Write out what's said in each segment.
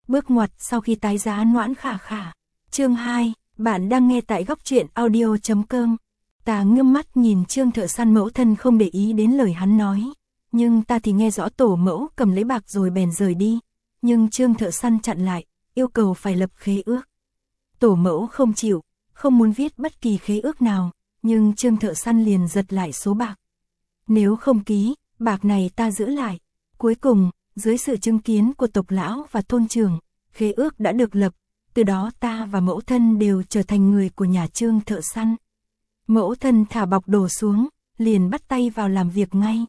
Bước ngoặt sau khi tái giá Noãn Khả Khả. Chương 2, bạn đang nghe tại góc truyện audio.com. Ta ngước mắt nhìn Trương thợ săn, mẫu thân không để ý đến lời hắn nói. Nhưng ta thì nghe rõ tổ mẫu cầm lấy bạc rồi bèn rời đi. Nhưng Trương thợ săn chặn lại, yêu cầu phải lập khế ước. Tổ mẫu không chịu, không muốn viết bất kỳ khế ước nào, nhưng Trương thợ săn liền giật lại số bạc. Nếu không ký, bạc này ta giữ lại. Cuối cùng, dưới sự chứng kiến của tộc lão và thôn trưởng, khế ước đã được lập, từ đó ta và mẫu thân đều trở thành người của nhà Trương thợ săn. Mẫu thân thả bọc đồ xuống, liền bắt tay vào làm việc ngay.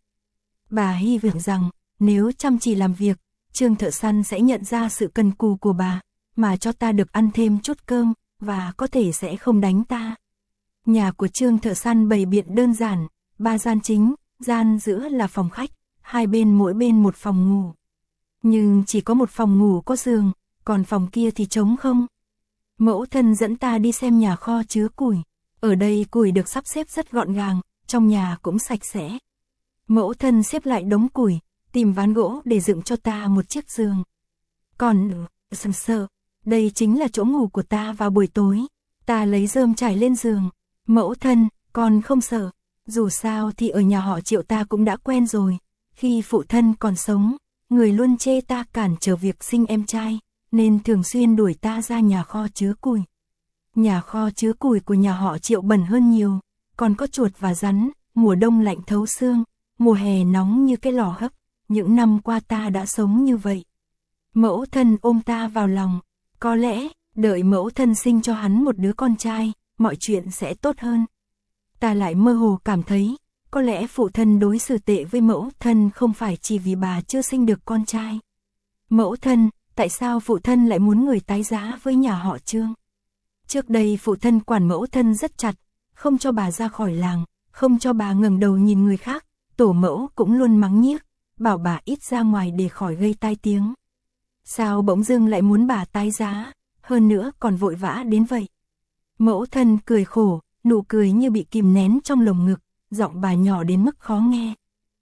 Bà hy vọng rằng, nếu chăm chỉ làm việc, Trương thợ săn sẽ nhận ra sự cần cù của bà, mà cho ta được ăn thêm chút cơm, và có thể sẽ không đánh ta. Nhà của Trương thợ săn bày biện đơn giản, 3 gian chính, gian giữa là phòng khách, hai bên mỗi bên một phòng ngủ. Nhưng chỉ có một phòng ngủ có giường, còn phòng kia thì trống không. Mẫu thân dẫn ta đi xem nhà kho chứa củi. Ở đây củi được sắp xếp rất gọn gàng, trong nhà cũng sạch sẽ. Mẫu thân xếp lại đống củi, tìm ván gỗ để dựng cho ta một chiếc giường. Còn sợ, đây chính là chỗ ngủ của ta vào buổi tối. Ta lấy rơm trải lên giường. Mẫu thân, con không sợ. Dù sao thì ở nhà họ Triệu ta cũng đã quen rồi. Khi phụ thân còn sống, người luôn chê ta cản trở việc sinh em trai, nên thường xuyên đuổi ta ra nhà kho chứa củi. Nhà kho chứa củi của nhà họ Triệu bẩn hơn nhiều, còn có chuột và rắn, mùa đông lạnh thấu xương, mùa hè nóng như cái lò hấp. Những năm qua ta đã sống như vậy. Mẫu thân ôm ta vào lòng, có lẽ, đợi mẫu thân sinh cho hắn một đứa con trai, mọi chuyện sẽ tốt hơn. Ta lại mơ hồ cảm thấy, có lẽ phụ thân đối xử tệ với mẫu thân không phải chỉ vì bà chưa sinh được con trai. Mẫu thân, tại sao phụ thân lại muốn người tái giá với nhà họ Trương? Trước đây phụ thân quản mẫu thân rất chặt, không cho bà ra khỏi làng, không cho bà ngẩng đầu nhìn người khác, tổ mẫu cũng luôn mắng nhiếc, bảo bà ít ra ngoài để khỏi gây tai tiếng. Sao bỗng dưng lại muốn bà tái giá, hơn nữa còn vội vã đến vậy? Mẫu thân cười khổ, nụ cười như bị kìm nén trong lồng ngực, giọng bà nhỏ đến mức khó nghe.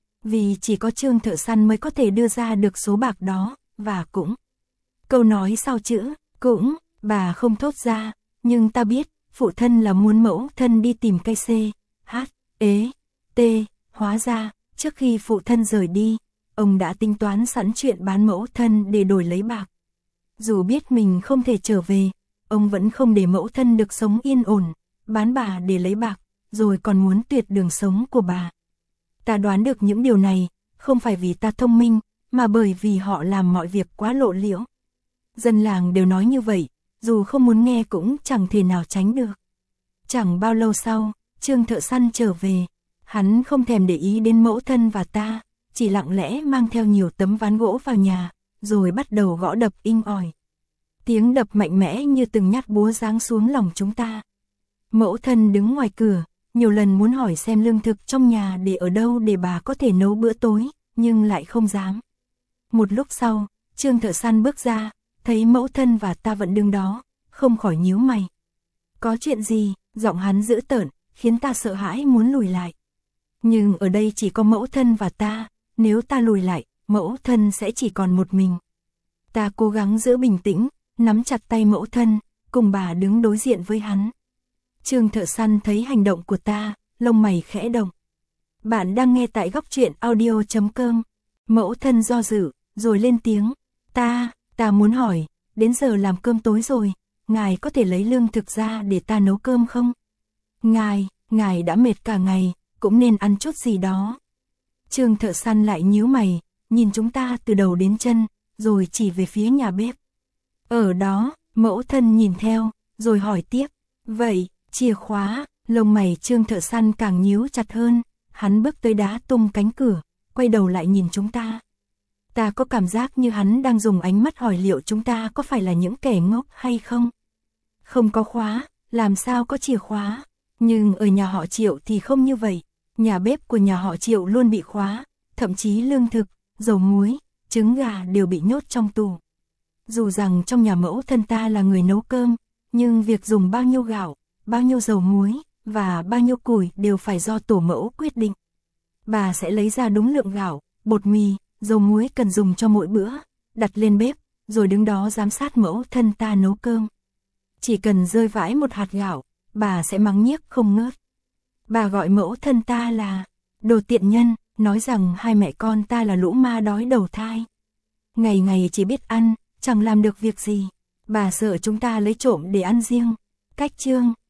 Vì chỉ có Trương thợ săn mới có thể đưa ra được số bạc đó, và cũng. Câu nói sau chữ, cũng, bà không thốt ra, nhưng ta biết, phụ thân là muốn mẫu thân đi tìm cây C, H, ế, T, hóa ra, trước khi phụ thân rời đi, ông đã tính toán sẵn chuyện bán mẫu thân để đổi lấy bạc. Dù biết mình không thể trở về, ông vẫn không để mẫu thân được sống yên ổn, bán bà để lấy bạc, rồi còn muốn tuyệt đường sống của bà. Ta đoán được những điều này, không phải vì ta thông minh, mà bởi vì họ làm mọi việc quá lộ liễu. Dân làng đều nói như vậy, dù không muốn nghe cũng chẳng thể nào tránh được. Chẳng bao lâu sau, Trương thợ săn trở về, hắn không thèm để ý đến mẫu thân và ta, chỉ lặng lẽ mang theo nhiều tấm ván gỗ vào nhà, rồi bắt đầu gõ đập inh ỏi. Tiếng đập mạnh mẽ như từng nhát búa giáng xuống lòng chúng ta. Mẫu thân đứng ngoài cửa, nhiều lần muốn hỏi xem lương thực trong nhà để ở đâu để bà có thể nấu bữa tối, nhưng lại không dám. Một lúc sau, Trương thợ săn bước ra, thấy mẫu thân và ta vẫn đứng đó, không khỏi nhíu mày. Có chuyện gì? Giọng hắn dữ tợn, khiến ta sợ hãi muốn lùi lại. Nhưng ở đây chỉ có mẫu thân và ta, nếu ta lùi lại, mẫu thân sẽ chỉ còn một mình. Ta cố gắng giữ bình tĩnh, nắm chặt tay mẫu thân, cùng bà đứng đối diện với hắn. Trương thợ săn thấy hành động của ta, lông mày khẽ động. Bạn đang nghe tại góc truyện audio.com. Mẫu thân do dự, rồi lên tiếng. Ta muốn hỏi, đến giờ làm cơm tối rồi, ngài có thể lấy lương thực ra để ta nấu cơm không? Ngài đã mệt cả ngày, cũng nên ăn chút gì đó. Trương thợ săn lại nhíu mày, nhìn chúng ta từ đầu đến chân, rồi chỉ về phía nhà bếp. Ở đó, mẫu thân nhìn theo, rồi hỏi tiếp. Vậy, chìa khóa, lông mày Trương thợ săn càng nhíu chặt hơn, hắn bước tới đá tung cánh cửa, quay đầu lại nhìn chúng ta. Ta có cảm giác như hắn đang dùng ánh mắt hỏi liệu chúng ta có phải là những kẻ ngốc hay không. Không có khóa, làm sao có chìa khóa, nhưng ở nhà họ Triệu thì không như vậy. Nhà bếp của nhà họ Triệu luôn bị khóa, thậm chí lương thực, dầu muối, trứng gà đều bị nhốt trong tủ. Dù rằng trong nhà mẫu thân ta là người nấu cơm, nhưng việc dùng bao nhiêu gạo, bao nhiêu dầu muối và bao nhiêu củi đều phải do tổ mẫu quyết định. Bà sẽ lấy ra đúng lượng gạo, bột mì, dầu muối cần dùng cho mỗi bữa, đặt lên bếp, rồi đứng đó giám sát mẫu thân ta nấu cơm. Chỉ cần rơi vãi một hạt gạo, bà sẽ mắng nhiếc không ngớt. Bà gọi mẫu thân ta là đồ tiện nhân, nói rằng hai mẹ con ta là lũ ma đói đầu thai. Ngày ngày chỉ biết ăn, chẳng làm được việc gì. Bà sợ chúng ta lấy trộm để ăn riêng. Cách chương